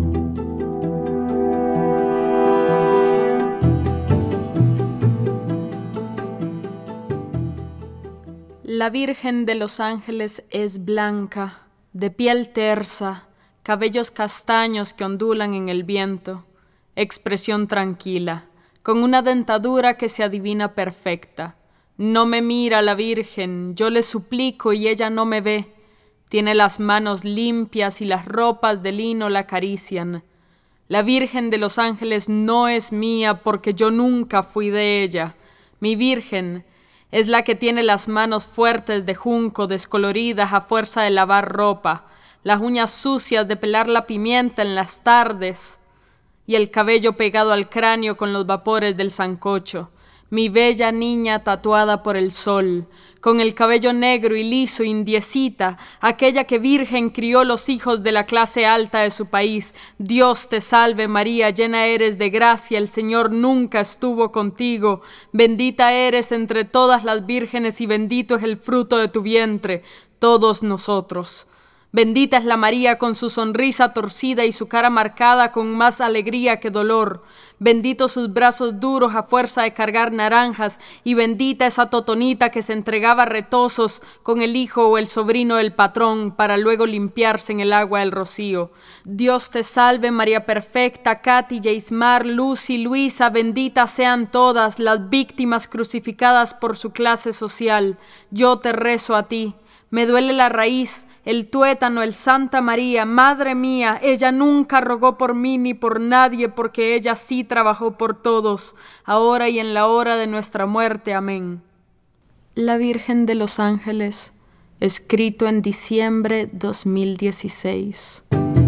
La Virgen de los Ángeles es blanca, de piel tersa, cabellos castaños que ondulan en el viento, expresión tranquila, con una dentadura que se adivina perfecta. No me mira la Virgen, yo le suplico y ella no me ve. Tiene las manos limpias y las ropas de lino la acarician. La Virgen de los Ángeles no es mía porque yo nunca fui de ella. Mi Virgen es la que tiene las manos fuertes de junco descoloridas a fuerza de lavar ropa, las uñas sucias de pelar la pimienta en las tardes y el cabello pegado al cráneo con los vapores del sancocho. Mi bella niña tatuada por el sol, con el cabello negro y liso, indiecita, aquella que virgen crió los hijos de la clase alta de su país. Dios te salve María, llena eres de gracia, el Señor nunca estuvo contigo. Bendita eres entre todas las vírgenes y bendito es el fruto de tu vientre, todos nosotros. Bendita es la María con su sonrisa torcida y su cara marcada con más alegría que dolor. Benditos sus brazos duros a fuerza de cargar naranjas y bendita esa totonita que se entregaba retosos con el hijo o el sobrino del patrón para luego limpiarse en el agua del rocío. Dios te salve María perfecta, Katy, Yeismar, Lucy, Luisa, benditas sean todas las víctimas crucificadas por su clase social. Yo te rezo a ti. Me duele la raíz, el tuétano, el Santa María, Madre mía, ella nunca rogó por mí ni por nadie, porque ella sí trabajó por todos, ahora y en la hora de nuestra muerte. Amén. La Virgen de los Ángeles, escrito en diciembre dos mil dieciséis.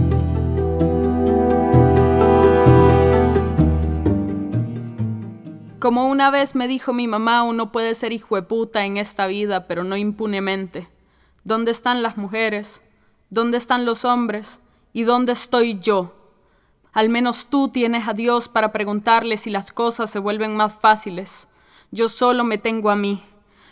Como una vez me dijo mi mamá, uno puede ser hijueputa en esta vida, pero no impunemente. ¿Dónde están las mujeres? ¿Dónde están los hombres? ¿Y dónde estoy yo? Al menos tú tienes a Dios para preguntarle si las cosas se vuelven más fáciles. Yo solo me tengo a mí.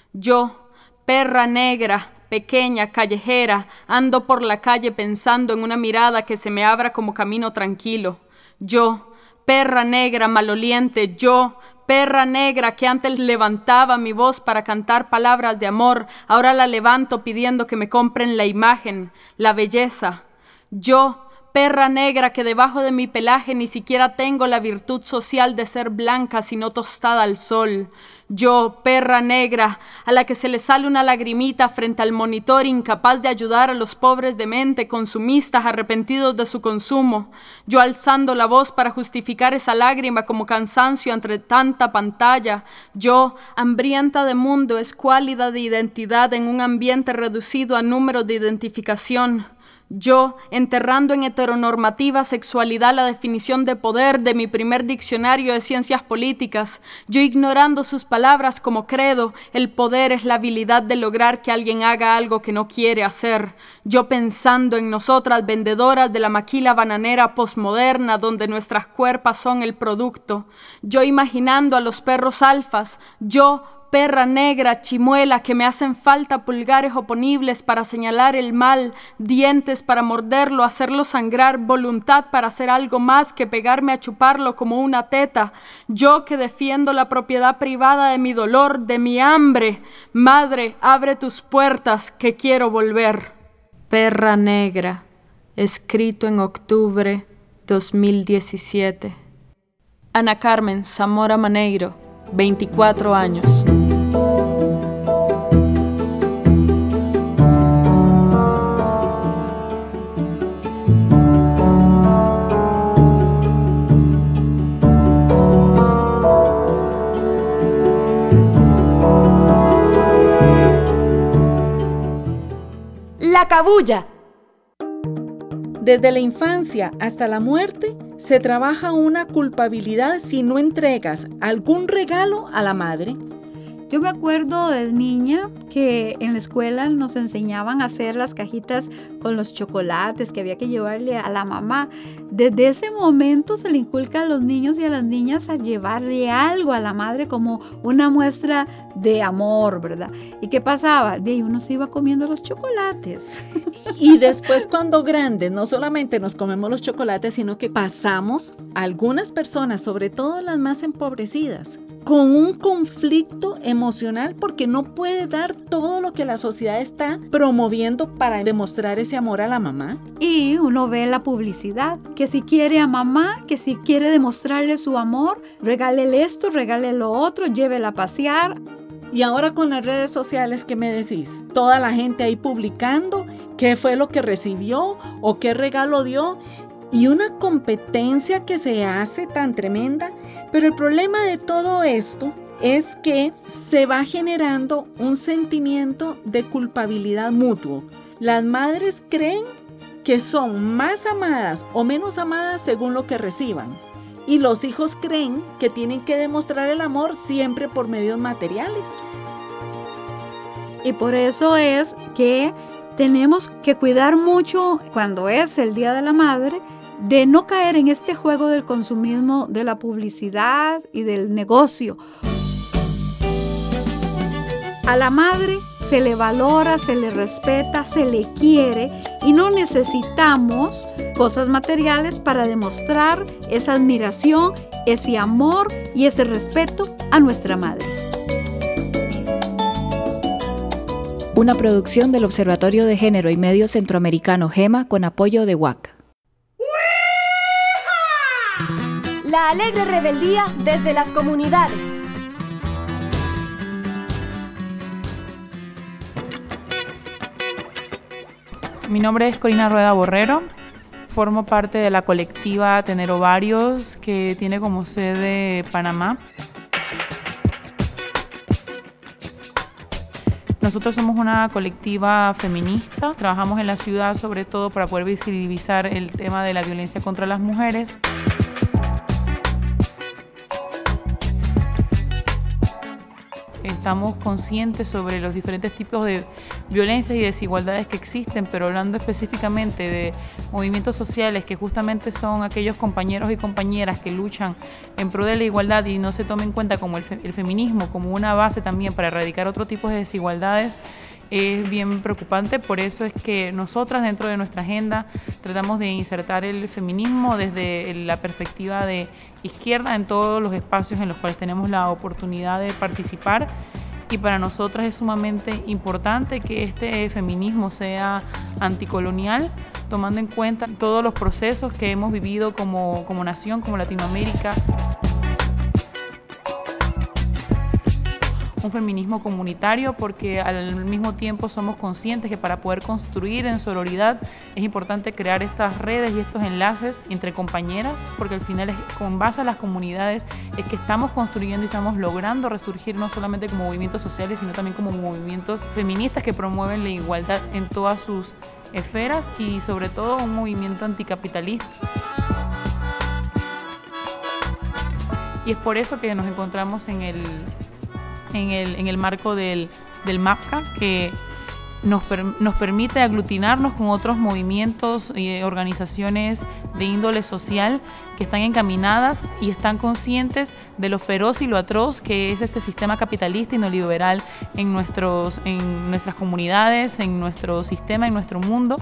Yo, perra negra, pequeña, callejera, ando por la calle pensando en una mirada que se me abra como camino tranquilo. Yo, perra negra, maloliente, yo, perra negra que antes levantaba mi voz para cantar palabras de amor, ahora la levanto pidiendo que me compren la imagen, la belleza. Yo, perra negra que debajo de mi pelaje ni siquiera tengo la virtud social de ser blanca sino tostada al sol. Yo, perra negra, a la que se le sale una lagrimita frente al monitor, incapaz de ayudar a los pobres de mente, consumistas, arrepentidos de su consumo. Yo alzando la voz para justificar esa lágrima como cansancio entre tanta pantalla. Yo, hambrienta de mundo, escuálida de identidad en un ambiente reducido a números de identificación. Yo, enterrando en heteronormativa sexualidad la definición de poder de mi primer diccionario de ciencias políticas. Yo, ignorando sus palabras como credo, el poder es la habilidad de lograr que alguien haga algo que no quiere hacer. Yo, pensando en nosotras, vendedoras de la maquila bananera posmoderna, donde nuestras cuerpas son el producto. Yo, imaginando a los perros alfas. Yo, perra negra, chimuela, que me hacen falta pulgares oponibles para señalar el mal, dientes para morderlo, hacerlo sangrar, voluntad para hacer algo más que pegarme a chuparlo como una teta. Yo que defiendo la propiedad privada de mi dolor, de mi hambre. Madre, abre tus puertas, que quiero volver. Perra negra, escrito en octubre dos mil diecisiete. Ana Carmen Zamora Maneiro, veinticuatro años. La cabulla. Desde la infancia hasta la muerte se trabaja una culpabilidad si no entregas algún regalo a la madre. Yo me acuerdo de niña que en la escuela nos enseñaban a hacer las cajitas con los chocolates que había que llevarle a la mamá. Desde ese momento se le inculca a los niños y a las niñas a llevarle algo a la madre como una muestra de amor, ¿verdad? ¿Y qué pasaba? De ahí uno se iba comiendo los chocolates. Y después cuando grandes no solamente nos comemos los chocolates, sino que pasamos a algunas personas, sobre todo las más empobrecidas, con un conflicto emocional porque no puede dar todo lo que la sociedad está promoviendo para demostrar ese amor a la mamá. Y uno ve la publicidad, que si quiere a mamá, que si quiere demostrarle su amor, regálele esto, regálele lo otro, llévela a pasear. Y ahora con las redes sociales, ¿qué me decís? Toda la gente ahí publicando qué fue lo que recibió o qué regalo dio. y una competencia que se hace tan tremenda, pero el problema de todo esto es que se va generando un sentimiento de culpabilidad mutuo. Las madres creen que son más amadas o menos amadas según lo que reciban, y los hijos creen que tienen que demostrar el amor siempre por medios materiales. Y por eso es que tenemos que cuidar mucho cuando es el Día de la Madre de no caer en este juego del consumismo, de la publicidad y del negocio. A la madre se le valora, se le respeta, se le quiere y no necesitamos cosas materiales para demostrar esa admiración, ese amor y ese respeto a nuestra madre. Una producción del Observatorio de Género y Medio Centroamericano GEMA con apoyo de U A C. La alegre rebeldía desde las comunidades. Mi nombre es Corina Rueda Borrero. Formo parte de la colectiva Tener Ovarios, que tiene como sede Panamá. Nosotros somos una colectiva feminista, trabajamos en la ciudad sobre todo para poder visibilizar el tema de la violencia contra las mujeres. Estamos conscientes sobre los diferentes tipos de violencias y desigualdades que existen, pero hablando específicamente de movimientos sociales que justamente son aquellos compañeros y compañeras que luchan en pro de la igualdad y no se toma en cuenta como el, fe- el feminismo como una base también para erradicar otro tipo de desigualdades, es bien preocupante. Por eso es que nosotras dentro de nuestra agenda tratamos de insertar el feminismo desde la perspectiva de izquierda en todos los espacios en los cuales tenemos la oportunidad de participar, y para nosotras es sumamente importante que este feminismo sea anticolonial, tomando en cuenta todos los procesos que hemos vivido como, como nación, como Latinoamérica. Un feminismo comunitario, porque al mismo tiempo somos conscientes que para poder construir en sororidad es importante crear estas redes y estos enlaces entre compañeras, porque al final es con base a las comunidades es que estamos construyendo y estamos logrando resurgir no solamente como movimientos sociales, sino también como movimientos feministas que promueven la igualdad en todas sus esferas y sobre todo un movimiento anticapitalista. Y es por eso que nos encontramos en el En el, en el marco del, del MAPCA, que nos, per, nos permite aglutinarnos con otros movimientos y organizaciones de índole social que están encaminadas y están conscientes de lo feroz y lo atroz que es este sistema capitalista y neoliberal en, nuestros, en nuestras comunidades, en nuestro sistema, en nuestro mundo.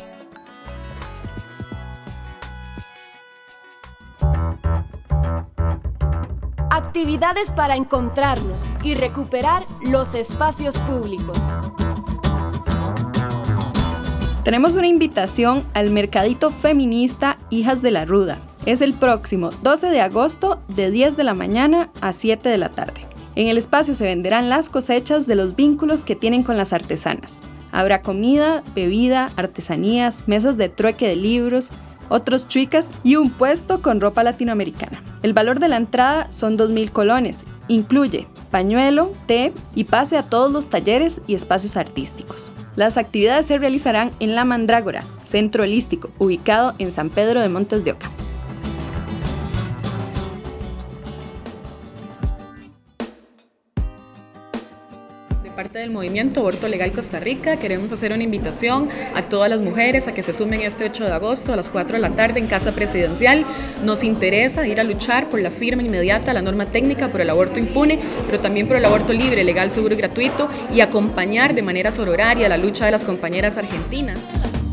Actividades para encontrarnos y recuperar los espacios públicos. Tenemos una invitación al Mercadito Feminista Hijas de la Ruda. Es el próximo doce de agosto de diez de la mañana a siete de la tarde. En el espacio se venderán las cosechas de los vínculos que tienen con las artesanas. Habrá comida, bebida, artesanías, mesas de trueque de libros, otros tricas y un puesto con ropa latinoamericana. El valor de la entrada son dos mil colones. Incluye pañuelo, té y pase a todos los talleres y espacios artísticos. Las actividades se realizarán en La Mandrágora, centro holístico, ubicado en San Pedro de Montes de Oca. Parte del movimiento Aborto Legal Costa Rica, queremos hacer una invitación a todas las mujeres a que se sumen este ocho de agosto a las cuatro de la tarde en Casa Presidencial. Nos interesa ir a luchar por la firma inmediata a la norma técnica por el aborto impune, pero también por el aborto libre, legal, seguro y gratuito, y acompañar de manera sororaria la lucha de las compañeras argentinas.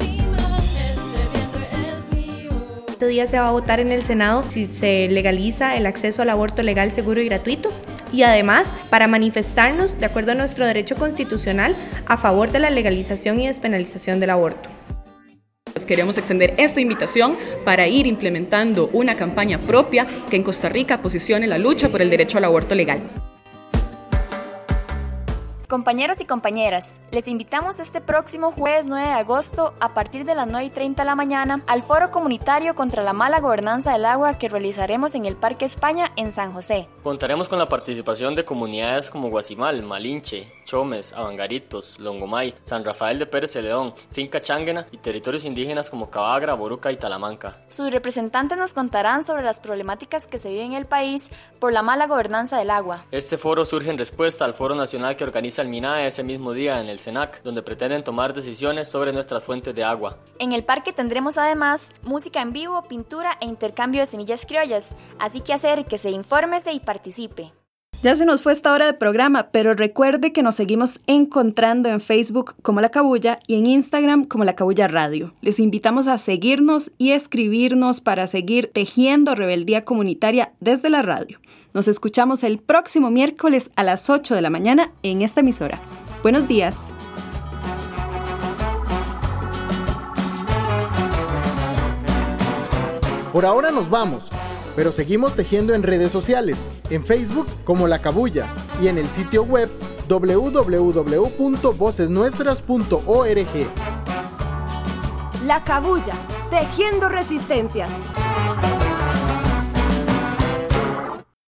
Este día se va a votar en el Senado si se legaliza el acceso al aborto legal, seguro y gratuito. Y además, para manifestarnos, de acuerdo a nuestro derecho constitucional, a favor de la legalización y despenalización del aborto. Queremos extender esta invitación para ir implementando una campaña propia que en Costa Rica posicione la lucha por el derecho al aborto legal. Compañeros y compañeras, les invitamos este próximo jueves nueve de agosto a partir de las nueve y treinta de la mañana al Foro Comunitario contra la Mala Gobernanza del Agua que realizaremos en el Parque España en San José. Contaremos con la participación de comunidades como Guasimal, Malinche, Chomes, Avangaritos, Longomay, San Rafael de Pérez Celedón, Finca Changuena y territorios indígenas como Cabagra, Boruca y Talamanca. Sus representantes nos contarán sobre las problemáticas que se viven en el país por la mala gobernanza del agua. Este foro surge en respuesta al foro nacional que organiza el MINAE ese mismo día en el SENAC, donde pretenden tomar decisiones sobre nuestras fuentes de agua. En el parque tendremos además música en vivo, pintura e intercambio de semillas criollas, así que acérquese, infórmese y participe. Ya se nos fue esta hora de programa, pero recuerde que nos seguimos encontrando en Facebook como La Cabulla y en Instagram como La Cabulla Radio. Les invitamos a seguirnos y escribirnos para seguir tejiendo rebeldía comunitaria desde la radio. Nos escuchamos el próximo miércoles a las ocho de la mañana en esta emisora. Buenos días. Por ahora nos vamos, pero seguimos tejiendo en redes sociales, en Facebook como La Cabulla y en el sitio web doble u doble u doble u punto voces nuestras punto org. La Cabulla, tejiendo resistencias.